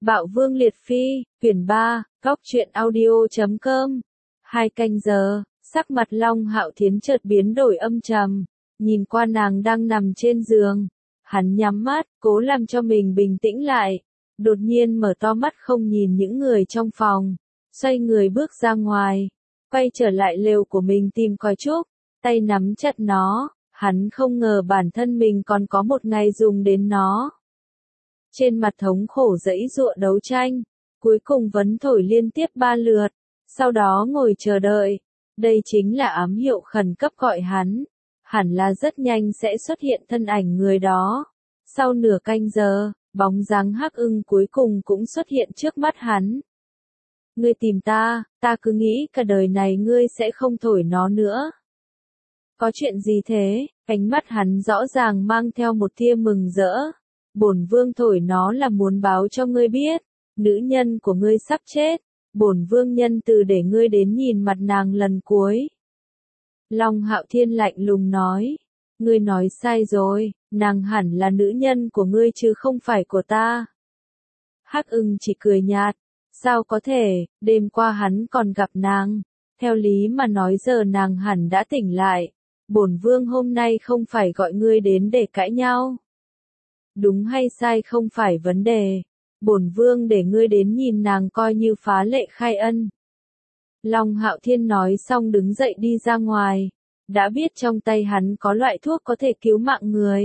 Bạo Vương Liệt Phi, quyển 3, Cóc truyện audio.com. 2 canh giờ, sắc mặt Long Hạo Thiến chợt biến đổi âm trầm, nhìn qua nàng đang nằm trên giường. Hắn nhắm mắt, cố làm cho mình bình tĩnh lại. Đột nhiên mở to mắt không nhìn những người trong phòng, xoay người bước ra ngoài, quay trở lại lều của mình tìm coi trúc, tay nắm chặt nó. Hắn không ngờ bản thân mình còn có một ngày dùng đến nó. Trên mặt thống khổ giãy giụa đấu tranh, cuối cùng vấn thổi liên tiếp 3 lượt, sau đó ngồi chờ đợi. Đây chính là ám hiệu khẩn cấp gọi hắn. Hẳn là rất nhanh sẽ xuất hiện thân ảnh người đó. Sau nửa canh giờ, bóng dáng Hắc Ưng cuối cùng cũng xuất hiện trước mắt hắn. Ngươi tìm ta, ta cứ nghĩ cả đời này ngươi sẽ không thổi nó nữa. Có chuyện gì thế? Ánh mắt hắn rõ ràng mang theo một tia mừng rỡ. Bổn vương thổi nó là muốn báo cho ngươi biết, nữ nhân của ngươi sắp chết. Bổn vương nhân từ để ngươi đến nhìn mặt nàng lần cuối. Long Hạo Thiên lạnh lùng nói. Ngươi nói sai rồi, nàng hẳn là nữ nhân của ngươi chứ không phải của ta. Hắc Ưng chỉ cười nhạt. Sao có thể, đêm qua hắn còn gặp nàng. Theo lý mà nói giờ nàng hẳn đã tỉnh lại. Bổn vương hôm nay không phải gọi ngươi đến để cãi nhau. Đúng hay sai không phải vấn đề. Bổn vương để ngươi đến nhìn nàng coi như phá lệ khai ân. Long Hạo Thiên nói xong đứng dậy đi ra ngoài. Đã biết trong tay hắn có loại thuốc có thể cứu mạng người.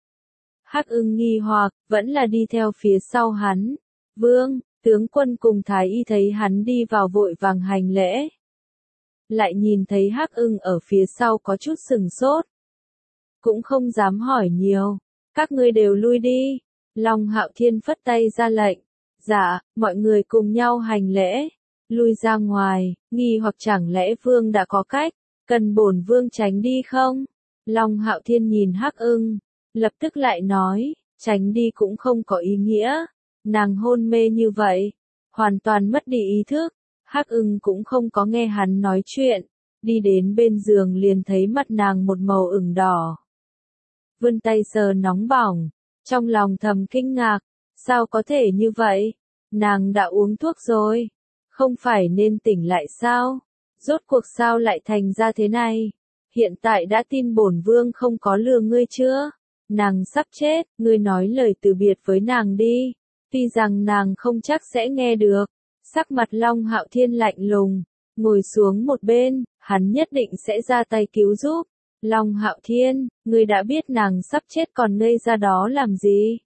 Hắc Ưng nghi hoặc, vẫn là đi theo phía sau hắn. Vương, tướng quân cùng Thái Y thấy hắn đi vào vội vàng hành lễ. Lại nhìn thấy Hắc Ưng ở phía sau có chút sừng sốt. Cũng không dám hỏi nhiều. Các ngươi đều lui đi. Long Hạo Thiên phất tay ra lệnh. Dạ, mọi người cùng nhau hành lễ. Lui ra ngoài, nghi hoặc chẳng lẽ vương đã có cách, cần bổn vương tránh đi không? Long Hạo Thiên nhìn Hắc Ưng, lập tức lại nói, tránh đi cũng không có ý nghĩa. Nàng hôn mê như vậy, hoàn toàn mất đi ý thức. Hắc Ưng cũng không có nghe hắn nói chuyện, đi đến bên giường liền thấy mặt nàng một màu ửng đỏ. Vươn tay sờ nóng bỏng, trong lòng thầm kinh ngạc, sao có thể như vậy? Nàng đã uống thuốc rồi, không phải nên tỉnh lại sao? Rốt cuộc sao lại thành ra thế này? Hiện tại đã tin bổn vương không có lừa ngươi chưa? Nàng sắp chết, ngươi nói lời từ biệt với nàng đi. Tuy rằng nàng không chắc sẽ nghe được. Sắc mặt Long Hạo Thiên lạnh lùng, ngồi xuống một bên, hắn nhất định sẽ ra tay cứu giúp. Long Hạo Thiên, ngươi đã biết nàng sắp chết còn ngây ra đó làm gì?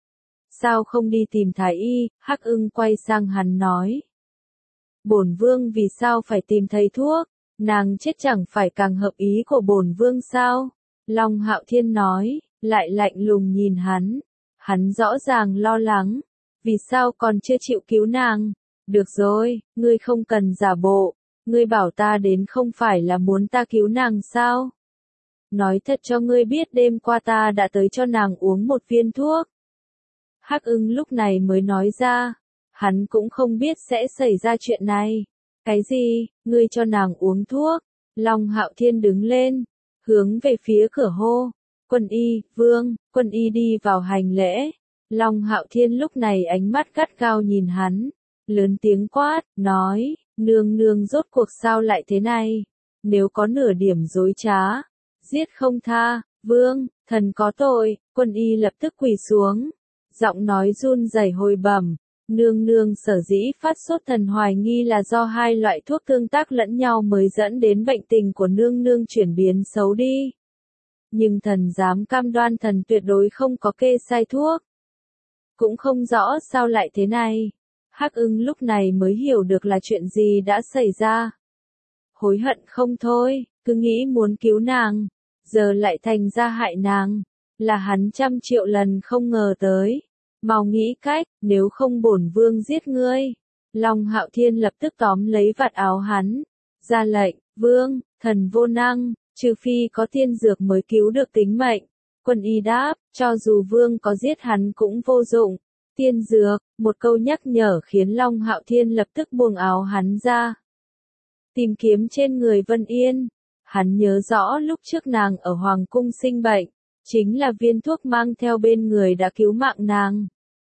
Sao không đi tìm Thái Y? Hắc Ưng quay sang hắn nói. Bổn vương vì sao phải tìm thầy thuốc? Nàng chết chẳng phải càng hợp ý của bổn vương sao? Long Hạo Thiên nói, lại lạnh lùng nhìn hắn. Hắn rõ ràng lo lắng. Vì sao còn chưa chịu cứu nàng? Được rồi, ngươi không cần giả bộ. Ngươi bảo ta đến không phải là muốn ta cứu nàng sao? Nói thật cho ngươi biết đêm qua ta đã tới cho nàng uống một viên thuốc. Hắc Ưng lúc này mới nói ra. Hắn cũng không biết sẽ xảy ra chuyện này. Cái gì, ngươi cho nàng uống thuốc? Long Hạo Thiên đứng lên, hướng về phía cửa hô. Quân y, vương, quân y đi vào hành lễ. Long Hạo Thiên lúc này ánh mắt gắt gao nhìn hắn, lớn tiếng quát, nói, nương nương rốt cuộc sao lại thế này? Nếu có nửa điểm dối trá, giết không tha. Vương, thần có tội. Quân y lập tức quỳ xuống, giọng nói run rẩy hồi bẩm. Nương nương sở dĩ phát sốt thần hoài nghi là do hai loại thuốc tương tác lẫn nhau mới dẫn đến bệnh tình của nương nương chuyển biến xấu đi. Nhưng thần dám cam đoan thần tuyệt đối không có kê sai thuốc. Cũng không rõ sao lại thế này. Hắc Ưng lúc này mới hiểu được là chuyện gì đã xảy ra. Hối hận không thôi, cứ nghĩ muốn cứu nàng, giờ lại thành ra hại nàng. Là hắn 100 triệu lần không ngờ tới. Mau nghĩ cách, nếu không bổn vương giết ngươi. Long Hạo Thiên lập tức tóm lấy vạt áo hắn, ra lệnh, vương, thần vô năng, trừ phi có tiên dược mới cứu được tính mệnh. Quân y đáp, cho dù vương có giết hắn cũng vô dụng. Tiên dược, một câu nhắc nhở khiến Long Hạo Thiên lập tức buông áo hắn ra. Tìm kiếm trên người Vân Yên. Hắn nhớ rõ lúc trước nàng ở Hoàng cung sinh bệnh, chính là viên thuốc mang theo bên người đã cứu mạng nàng.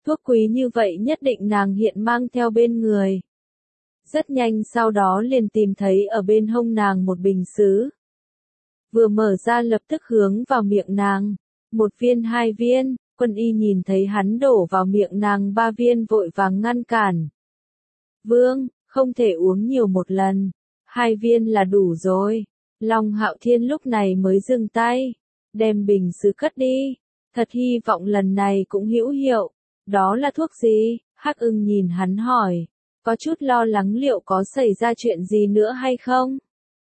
Thuốc quý như vậy nhất định nàng hiện mang theo bên người. Rất nhanh sau đó liền tìm thấy ở bên hông nàng một bình sứ. Vừa mở ra lập tức hướng vào miệng nàng. 1 viên 2 viên, Quân Y nhìn thấy hắn đổ vào miệng nàng 3 viên vội vàng ngăn cản. Vương, không thể uống nhiều một lần. 2 viên là đủ rồi. Long Hạo Thiên lúc này mới dừng tay. Đem bình sứ cất đi. Thật hy vọng lần này cũng hữu hiệu. Đó là thuốc gì? Hắc Ưng nhìn hắn hỏi. Có chút lo lắng liệu có xảy ra chuyện gì nữa hay không?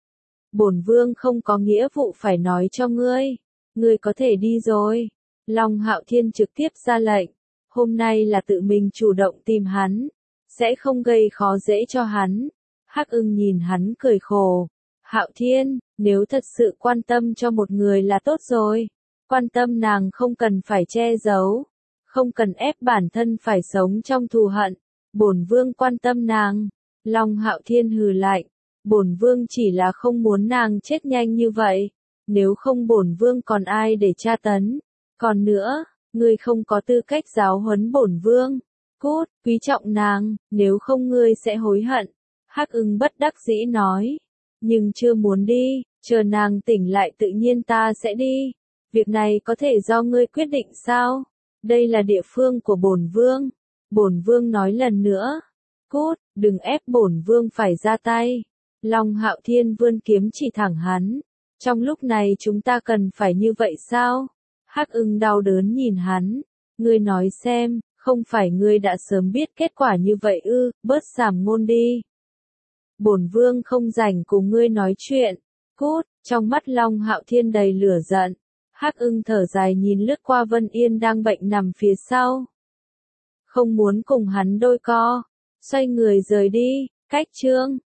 Bổn vương không có nghĩa vụ phải nói cho ngươi. Ngươi có thể đi rồi. Long Hạo Thiên trực tiếp ra lệnh. Hôm nay là tự mình chủ động tìm hắn. Sẽ không gây khó dễ cho hắn. Hắc Ưng nhìn hắn cười khổ. Hạo Thiên, nếu thật sự quan tâm cho một người là tốt rồi. Quan tâm nàng không cần phải che giấu. Không cần ép bản thân phải sống trong thù hận. Bổn vương quan tâm nàng. Long Hạo Thiên hừ lạnh. Bổn vương chỉ là không muốn nàng chết nhanh như vậy. Nếu không bổn vương còn ai để tra tấn. Còn nữa, ngươi không có tư cách giáo huấn bổn vương. Cút, quý trọng nàng, nếu không ngươi sẽ hối hận. Hắc Ưng bất đắc dĩ nói. Nhưng chưa muốn đi, chờ nàng tỉnh lại tự nhiên ta sẽ đi. Việc này có thể do ngươi quyết định sao? Đây là địa phương của bổn vương. Bổn vương nói lần nữa. Cút, đừng ép bổn vương phải ra tay. Long Hạo Thiên vươn kiếm chỉ thẳng hắn. Trong lúc này chúng ta cần phải như vậy sao? Hắc Ưng đau đớn nhìn hắn. Ngươi nói xem, không phải ngươi đã sớm biết kết quả như vậy ư, bớt sàm ngôn đi. Bổn vương không rảnh cùng ngươi nói chuyện. Cút, trong mắt Long Hạo Thiên đầy lửa giận. Hắc Ưng thở dài nhìn lướt qua Vân Yên đang bệnh nằm phía sau. Không muốn cùng hắn đôi co. Xoay người rời đi, cách chương.